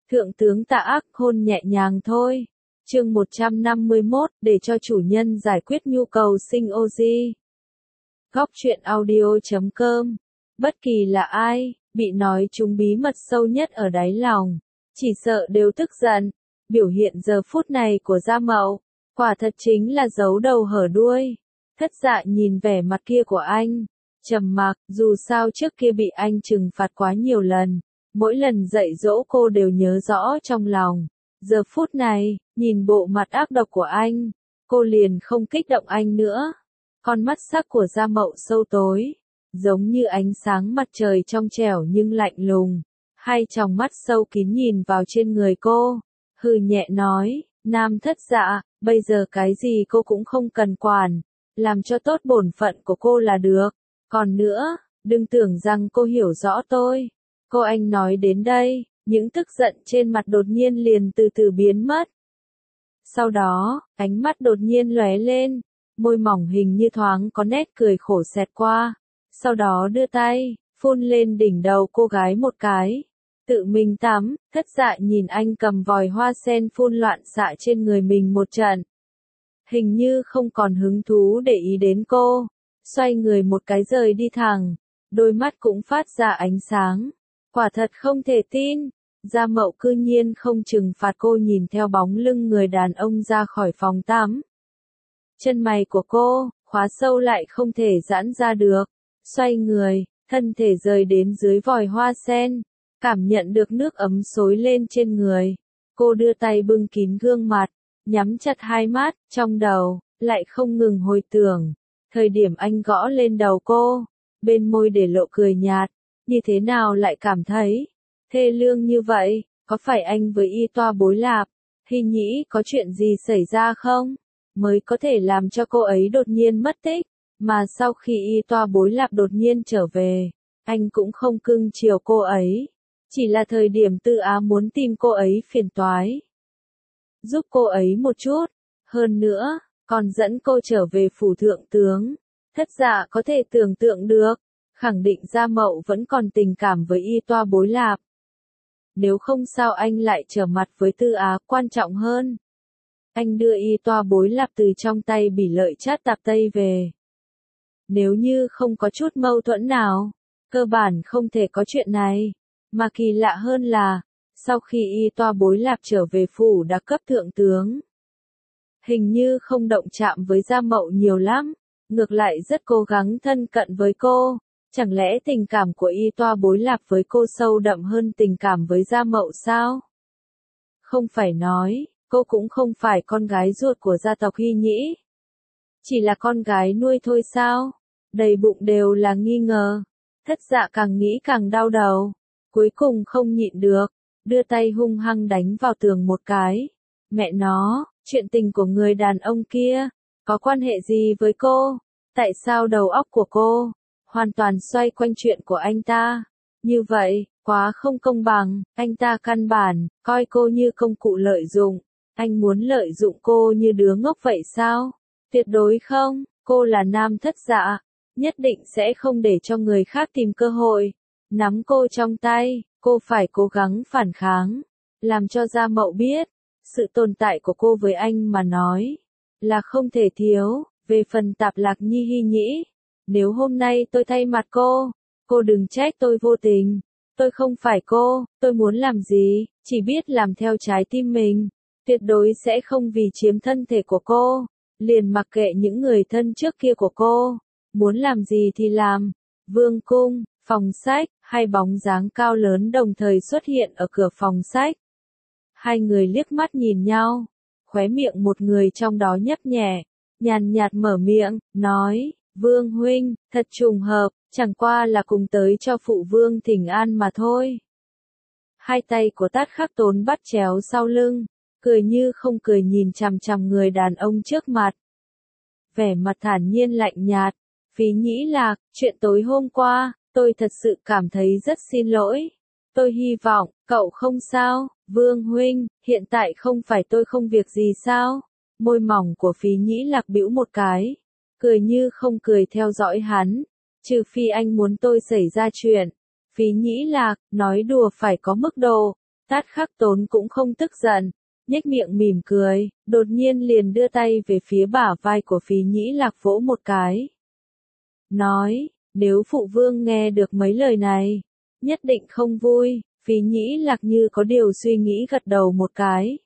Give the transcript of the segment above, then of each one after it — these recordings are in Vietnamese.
Thượng tướng Tạ Ác hôn nhẹ nhàng thôi. Chương 151, để cho chủ nhân giải quyết nhu cầu sinh oxy. Góc truyện audio.com. Bất kỳ là ai, bị nói trúng bí mật sâu nhất ở đáy lòng, chỉ sợ đều tức giận. Biểu hiện giờ phút này của Gia Mậu, quả thật chính là giấu đầu hở đuôi. Thất Dạ nhìn vẻ mặt kia của anh, trầm mặc, dù sao trước kia bị anh trừng phạt quá nhiều lần, mỗi lần dạy dỗ cô đều nhớ rõ trong lòng. Giờ phút này, nhìn bộ mặt ác độc của anh, cô liền không kích động anh nữa. Con mắt sắc của Gia Mậu sâu tối, giống như ánh sáng mặt trời trong trẻo nhưng lạnh lùng. Hai tròng mắt sâu kín nhìn vào trên người cô, hừ nhẹ nói, Nam Thất Dạ, bây giờ cái gì cô cũng không cần quản, làm cho tốt bổn phận của cô là được. Còn nữa, đừng tưởng rằng cô hiểu rõ tôi. Cô anh nói đến đây, những tức giận trên mặt đột nhiên liền từ từ biến mất. Sau đó, ánh mắt đột nhiên lóe lên, môi mỏng hình như thoáng có nét cười khổ xẹt qua. Sau đó đưa tay, phun lên đỉnh đầu cô gái một cái. Tự mình tắm, Thất Dạ nhìn anh cầm vòi hoa sen phun loạn xạ trên người mình một trận. Hình như không còn hứng thú để ý đến cô, xoay người một cái rời đi thẳng, đôi mắt cũng phát ra ánh sáng. Quả thật không thể tin, Gia Mậu cư nhiên không trừng phạt cô nhìn theo bóng lưng người đàn ông ra khỏi phòng tắm. Chân mày của cô, khóa sâu lại không thể giãn ra được, xoay người, thân thể rời đến dưới vòi hoa sen, cảm nhận được nước ấm xối lên trên người. Cô đưa tay bưng kín gương mặt, nhắm chặt hai mắt, trong đầu, lại không ngừng hồi tưởng. Thời điểm anh gõ lên đầu cô, bên môi để lộ cười nhạt, như thế nào lại cảm thấy thê lương như vậy, có phải anh với y toa bối lạp, Hy Nhĩ có chuyện gì xảy ra không, mới có thể làm cho cô ấy đột nhiên mất tích, mà sau khi y toa bối lạp đột nhiên trở về, anh cũng không cưng chiều cô ấy, chỉ là thời điểm Tư Á muốn tìm cô ấy phiền toái, giúp cô ấy một chút, hơn nữa, còn dẫn cô trở về phủ thượng tướng. Thất Dạ có thể tưởng tượng được, khẳng định Gia Mậu vẫn còn tình cảm với y toa bối lạp. Nếu không sao anh lại trở mặt với Tư Á, quan trọng hơn. Anh đưa y toa bối lạp từ trong tay Bỉ Lợi Trát Tạp Tây về. Nếu như không có chút mâu thuẫn nào, cơ bản không thể có chuyện này. Mà kỳ lạ hơn là, sau khi y toa bối lạp trở về phủ đặc cấp thượng tướng, hình như không động chạm với Gia Mậu nhiều lắm, ngược lại rất cố gắng thân cận với cô. Chẳng lẽ tình cảm của y toa bối lạp với cô sâu đậm hơn tình cảm với Gia Mậu sao? Không phải nói, cô cũng không phải con gái ruột của gia tộc Hy Nhĩ. Chỉ là con gái nuôi thôi sao? Đầy bụng đều là nghi ngờ. Thất Dạ càng nghĩ càng đau đầu. Cuối cùng không nhịn được, đưa tay hung hăng đánh vào tường một cái. Mẹ nó, chuyện tình của người đàn ông kia, có quan hệ gì với cô? Tại sao đầu óc của cô hoàn toàn xoay quanh chuyện của anh ta? Như vậy, quá không công bằng, anh ta căn bản coi cô như công cụ lợi dụng. Anh muốn lợi dụng cô như đứa ngốc vậy sao? Tuyệt đối không, cô là Nam Thất Dạ, nhất định sẽ không để cho người khác tìm cơ hội nắm cô trong tay. Cô phải cố gắng phản kháng, làm cho Gia Mậu biết, sự tồn tại của cô với anh mà nói là không thể thiếu. Về phần Tạp Lạc Nhi Hy Nhĩ, nếu hôm nay tôi thay mặt cô đừng trách tôi vô tình. Tôi không phải cô, tôi muốn làm gì, chỉ biết làm theo trái tim mình, tuyệt đối sẽ không vì chiếm thân thể của cô, liền mặc kệ những người thân trước kia của cô, muốn làm gì thì làm. Vương cung, phòng sách, hai bóng dáng cao lớn đồng thời xuất hiện ở cửa phòng sách. Hai người liếc mắt nhìn nhau, khóe miệng một người trong đó nhấp nhẹ, nhàn nhạt mở miệng, nói, Vương huynh, thật trùng hợp, chẳng qua là cùng tới cho phụ vương thỉnh an mà thôi. Hai tay của Tát Khắc Tốn bắt chéo sau lưng, cười như không cười nhìn chằm chằm người đàn ông trước mặt. Vẻ mặt thản nhiên lạnh nhạt, Phí Nhĩ Lạc, chuyện tối hôm qua, tôi thật sự cảm thấy rất xin lỗi. Tôi hy vọng, cậu không sao, Vương huynh, hiện tại không phải tôi không việc gì sao? Môi mỏng của Phí Nhĩ Lạc bĩu một cái, cười như không cười theo dõi hắn, trừ phi anh muốn tôi xảy ra chuyện. Phí Nhĩ Lạc, nói đùa phải có mức độ, Tát Khắc Tốn cũng không tức giận, nhếch miệng mỉm cười, đột nhiên liền đưa tay về phía bả vai của Phí Nhĩ Lạc vỗ một cái. Nói, nếu phụ vương nghe được mấy lời này, nhất định không vui. Phí Nhĩ Lạc như có điều suy nghĩ gật đầu một cái.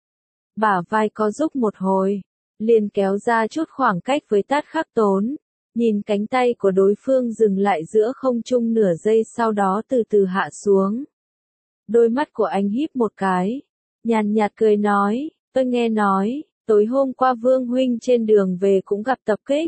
Bả vai có giúp một hồi, liền kéo ra chút khoảng cách với Tát Khắc Tốn, nhìn cánh tay của đối phương dừng lại giữa không trung nửa giây sau đó từ từ hạ xuống. Đôi mắt của anh híp một cái, nhàn nhạt cười nói, tôi nghe nói, tối hôm qua Vương huynh trên đường về cũng gặp tập kích.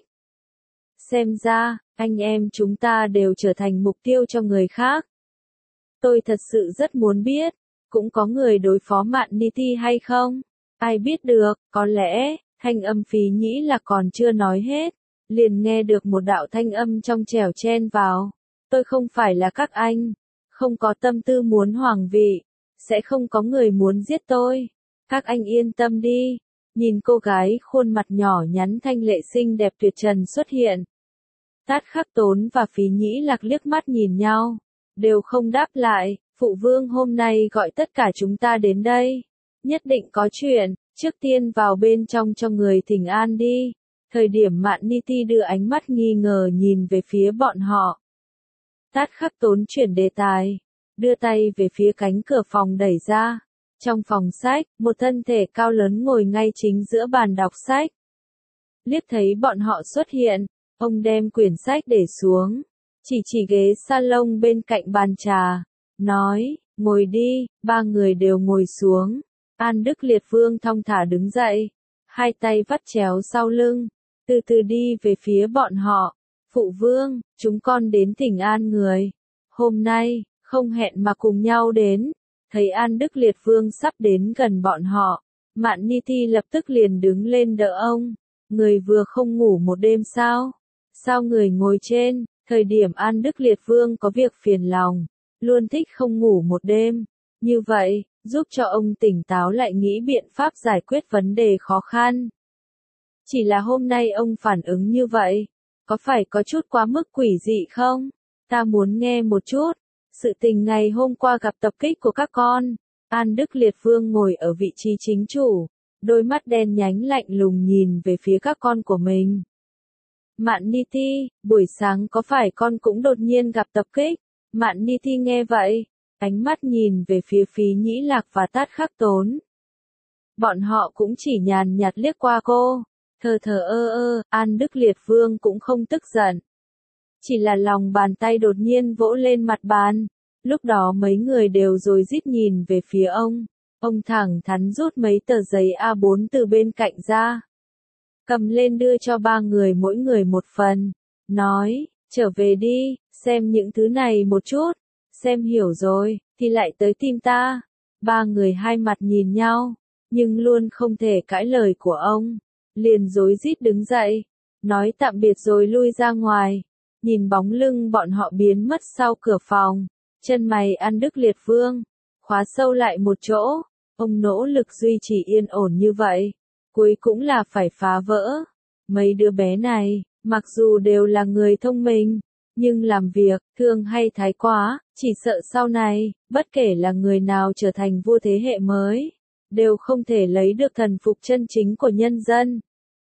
Xem ra, anh em chúng ta đều trở thành mục tiêu cho người khác. Tôi thật sự rất muốn biết, cũng có người đối phó Mạn Ni Ti hay không? Ai biết được, có lẽ, thanh âm Phí Nhĩ là còn chưa nói hết, liền nghe được một đạo thanh âm trong trẻo chen vào. Tôi không phải là các anh, không có tâm tư muốn hoàng vị, sẽ không có người muốn giết tôi. Các anh yên tâm đi. Nhìn cô gái khuôn mặt nhỏ nhắn thanh lệ xinh đẹp tuyệt trần xuất hiện. Tát Khắc Tốn và Phí Nhĩ Lạc liếc mắt nhìn nhau, đều không đáp lại. Phụ vương hôm nay gọi tất cả chúng ta đến đây, nhất định có chuyện, trước tiên vào bên trong cho người thỉnh an đi. Thời điểm Mạn Ni Ti đưa ánh mắt nghi ngờ nhìn về phía bọn họ. Tát Khắc Tốn chuyển đề tài, đưa tay về phía cánh cửa phòng đẩy ra. Trong phòng sách, một thân thể cao lớn ngồi ngay chính giữa bàn đọc sách. Liếc thấy bọn họ xuất hiện, ông đem quyển sách để xuống, chỉ ghế salon bên cạnh bàn trà, nói, ngồi đi. Ba người đều ngồi xuống. An Đức Liệt Vương thong thả đứng dậy, hai tay vắt chéo sau lưng, từ từ đi về phía bọn họ. Phụ vương, chúng con đến thỉnh an người. Hôm nay, không hẹn mà cùng nhau đến. Thấy An Đức Liệt Vương sắp đến gần bọn họ, Mạn Ni Ti lập tức liền đứng lên đỡ ông. Người vừa không ngủ một đêm sao? Sao người ngồi trên? Thời điểm An Đức Liệt Vương có việc phiền lòng, luôn thích không ngủ một đêm. Như vậy, giúp cho ông tỉnh táo lại nghĩ biện pháp giải quyết vấn đề khó khăn. Chỉ là hôm nay ông phản ứng như vậy, có phải có chút quá mức quỷ dị không? Ta muốn nghe một chút. Sự tình ngày hôm qua gặp tập kích của các con. An Đức Liệt Vương ngồi ở vị trí chính chủ, đôi mắt đen nhánh lạnh lùng nhìn về phía các con của mình. Mạn Ni Ti, buổi sáng có phải con cũng đột nhiên gặp tập kích? Mạn Ni Ti nghe vậy, ánh mắt nhìn về phía Phí Nhĩ Lạc và Tát Khắc Tốn. Bọn họ cũng chỉ nhàn nhạt liếc qua cô, thờ ơ. An Đức Liệt Vương cũng không tức giận, chỉ là lòng bàn tay đột nhiên vỗ lên mặt bàn. Lúc đó mấy người đều rối rít nhìn về phía ông. Ông thẳng thắn rút mấy tờ giấy A4 từ bên cạnh ra, cầm lên đưa cho ba người mỗi người một phần, nói, trở về đi, xem những thứ này một chút, xem hiểu rồi, thì lại tới tìm ta. Ba người hai mặt nhìn nhau, nhưng luôn không thể cãi lời của ông, liền rối rít đứng dậy, nói tạm biệt rồi lui ra ngoài. Nhìn bóng lưng bọn họ biến mất sau cửa phòng, chân mày An Đức Liệt Vương khóa sâu lại một chỗ. Ông nỗ lực duy trì yên ổn như vậy, cuối cũng là phải phá vỡ. Mấy đứa bé này, mặc dù đều là người thông minh, nhưng làm việc thường hay thái quá, chỉ sợ sau này, bất kể là người nào trở thành vua thế hệ mới, đều không thể lấy được thần phục chân chính của nhân dân.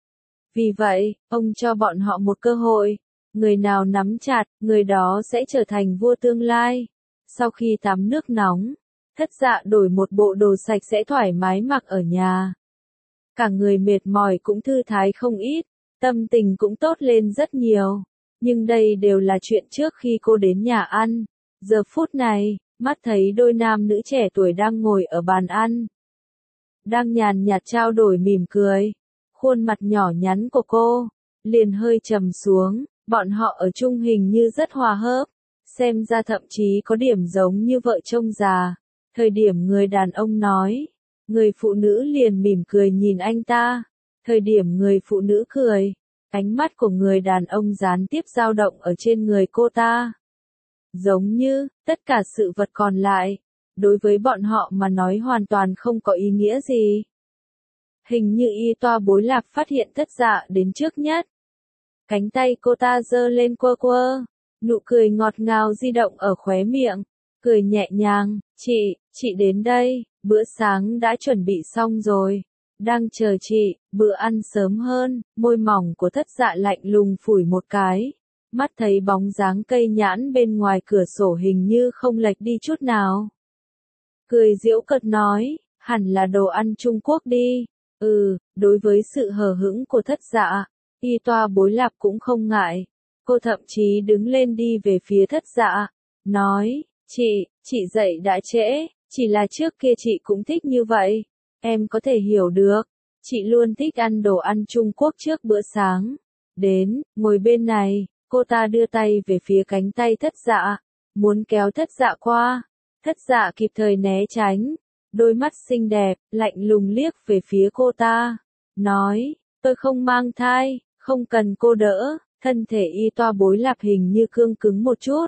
Vì vậy, ông cho bọn họ một cơ hội. Người nào nắm chặt, người đó sẽ trở thành vua tương lai. Sau khi tắm nước nóng, Thất Dạ đổi một bộ đồ sạch sẽ thoải mái mặc ở nhà. Cả người mệt mỏi cũng thư thái không ít, tâm tình cũng tốt lên rất nhiều. Nhưng đây đều là chuyện trước khi cô đến nhà ăn. Giờ phút này, mắt thấy đôi nam nữ trẻ tuổi đang ngồi ở bàn ăn, đang nhàn nhạt trao đổi mỉm cười. Khuôn mặt nhỏ nhắn của cô liền hơi trầm xuống. Bọn họ ở chung hình như rất hòa hợp, xem ra thậm chí có điểm giống như vợ chồng già. Thời điểm người đàn ông nói, người phụ nữ liền mỉm cười nhìn anh ta. Thời điểm người phụ nữ cười, ánh mắt của người đàn ông gián tiếp dao động ở trên người cô ta. Giống như, tất cả sự vật còn lại, đối với bọn họ mà nói hoàn toàn không có ý nghĩa gì. Hình như y toa bối lạc phát hiện Thất Dạ đến trước nhất. Cánh tay cô ta giơ lên quơ quơ, nụ cười ngọt ngào di động ở khóe miệng. cười nhẹ nhàng, chị đến đây, bữa sáng đã chuẩn bị xong rồi. Đang chờ chị, bữa ăn sớm hơn, môi mỏng của Thất Dạ lạnh lùng phủi một cái. Mắt thấy bóng dáng cây nhãn bên ngoài cửa sổ hình như không lệch đi chút nào. Cười giễu cợt nói, hẳn là đồ ăn Trung Quốc đi. Đối với sự hờ hững của Thất Dạ, Y Toa Bối Lạp cũng không ngại. Cô thậm chí đứng lên đi về phía Thất Dạ, nói, chị dậy đã trễ, chỉ là trước kia chị cũng thích như vậy. Em có thể hiểu được, chị luôn thích ăn đồ ăn Trung Quốc trước bữa sáng. Đến, ngồi bên này, cô ta đưa tay về phía cánh tay Thất Dạ, muốn kéo Thất Dạ qua. Thất Dạ kịp thời né tránh, đôi mắt xinh đẹp, lạnh lùng liếc về phía cô ta, nói, tôi không mang thai, không cần cô đỡ. Thân thể Y Toa Bối Lạp hình như cương cứng một chút.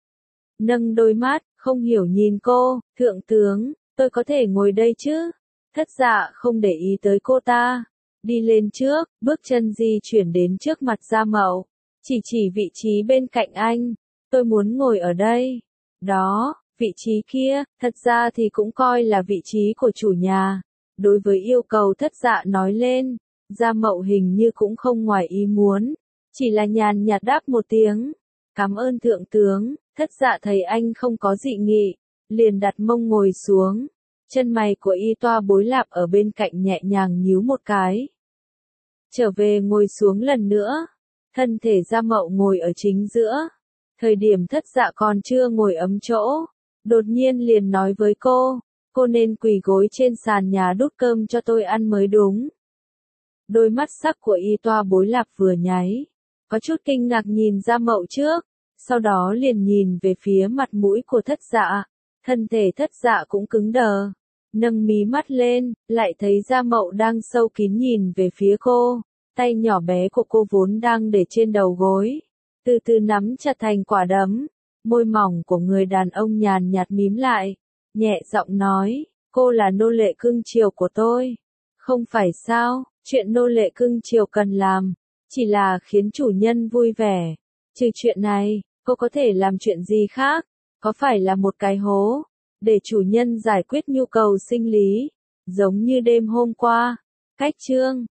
Nâng đôi mắt, không hiểu nhìn cô, thượng tướng, tôi có thể ngồi đây chứ? Thất Dạ không để ý tới cô ta, đi lên trước, bước chân di chuyển đến trước mặt Gia Mậu, chỉ vị trí bên cạnh anh, tôi muốn ngồi ở đây. Đó, vị trí kia, thật ra thì cũng coi là vị trí của chủ nhà. Đối với yêu cầu Thất Dạ nói lên, Gia Mậu hình như cũng không ngoài ý muốn, chỉ là nhàn nhạt đáp một tiếng, cảm ơn thượng tướng. Thất Dạ thấy anh không có dị nghị, liền đặt mông ngồi xuống. Chân mày của Y Toa Bối Lạp ở bên cạnh nhẹ nhàng nhíu một cái. Trở về ngồi xuống lần nữa. Thân thể Gia Mậu ngồi ở chính giữa. Thời điểm Thất Dạ còn chưa ngồi ấm chỗ, đột nhiên liền nói với cô nên quỳ gối trên sàn nhà đút cơm cho tôi ăn mới đúng. Đôi mắt sắc của Y Toa Bối Lạp vừa nháy, có chút kinh ngạc nhìn Gia Mậu trước, sau đó liền nhìn về phía mặt mũi của Thất Dạ. Thân thể Thất Dạ cũng cứng đờ, nâng mí mắt lên, lại thấy Gia Mậu đang sâu kín nhìn về phía cô, tay nhỏ bé của cô vốn đang để trên đầu gối, từ từ nắm chặt thành quả đấm, môi mỏng của người đàn ông nhàn nhạt mím lại, nhẹ giọng nói, cô là nô lệ cưng chiều của tôi. Không phải sao, chuyện nô lệ cưng chiều cần làm, chỉ là khiến chủ nhân vui vẻ. Trừ chuyện này, cô có thể làm chuyện gì khác? Có phải là một cái hố, để chủ nhân giải quyết nhu cầu sinh lý, giống như đêm hôm qua? Cách chương